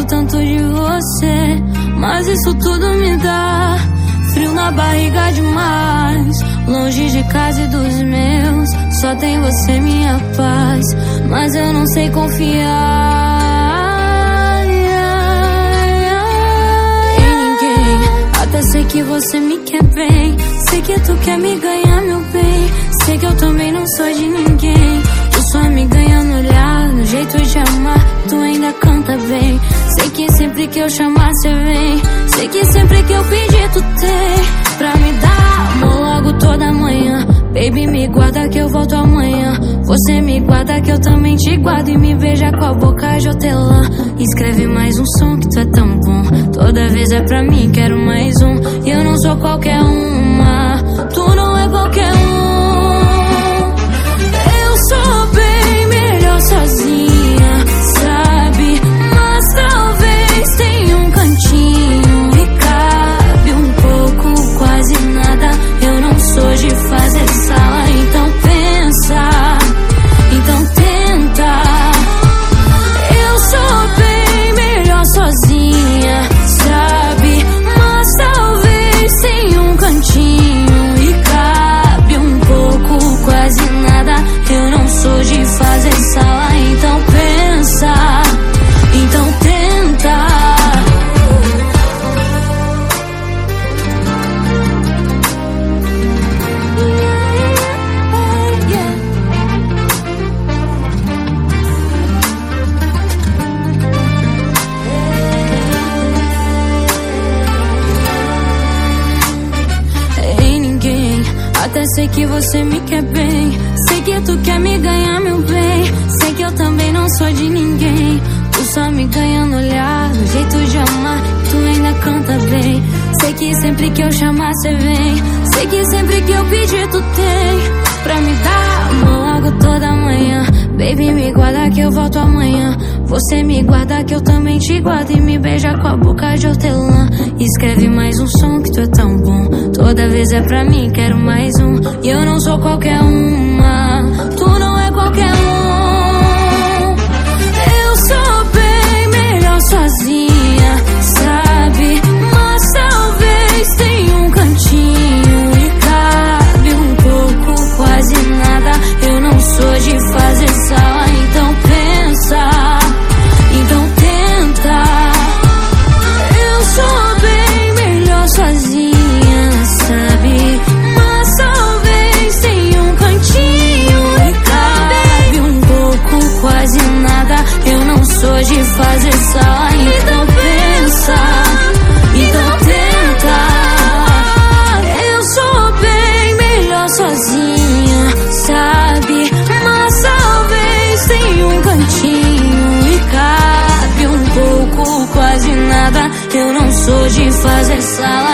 gosto tanto de você, mas isso tudo me dá frio na barriga demais. Longe de casa e dos meus, só tem você minha paz. Mas eu não sei confiar em ninguém. Até sei que você me quer bem, sei que tu quer me ganhar, meu bem. Sei que eu também não sou de ninguém. Tu só me ganha no olhar, no jeito de amar, tu ainda canta bem. Sei que sempre que eu chamar cê vem, sei que sempre que eu pedir tu tem pra me dar amor logo toda manhã. Baby, me guarda que eu volto amanhã. Você me guarda que eu também te guardo. E me beija com a boca de hortelã. Escreve mais um som que tu é tão bom. Toda vez é pra mim, quero mais um. E eu não sou qualquer uma, tu não é qualquer um. Eu sou bem melhor sozinha, sabe? Mas talvez tenha um cantinho e cabe um pouco, quase nada. Eu não sou de fazer sala, então pensa, então tenta. Eu sou bem melhor sozinha, sabe? Mas talvez tenha um cantinho e cabe um pouco, quase nada. Eu não sou de fazer sala, então pensa, então tenta. Até sei que você me quer bem, sei que tu quer me ganhar, meu bem. Sei que eu também não sou de ninguém. Tu só me ganha no olhar, no jeito de amar, tu ainda canta bem. Sei que sempre que eu chamar cê vem, sei que sempre que eu pedir tu tem pra me dar amor logo toda manhã. Baby, me guarda que eu volto amanhã. Você me guarda que eu também te guardo. E me beija com a boca de hortelã. Escreve mais um som que tu é tão bom. Toda vez é pra mim, quero mais um. E eu não sou qualquer uma, tu não é qualquer um. Eu sou bem melhor sozinha, sabe? Mas talvez tenha um cantinho e cabe um pouco, quase nada. Eu não sou de fazer sala, então pensa, então tenta. Eu sou bem melhor sozinha, sabe? Mas talvez tenha um cantinho e cabe um pouco, quase nada. Eu não sou de fazer sala, então pensa, então tenta. Eu sou bem melhor sozinha, sabe? Mas talvez tenha um cantinho e cabe um pouco, quase nada. Eu não sou de fazer sala.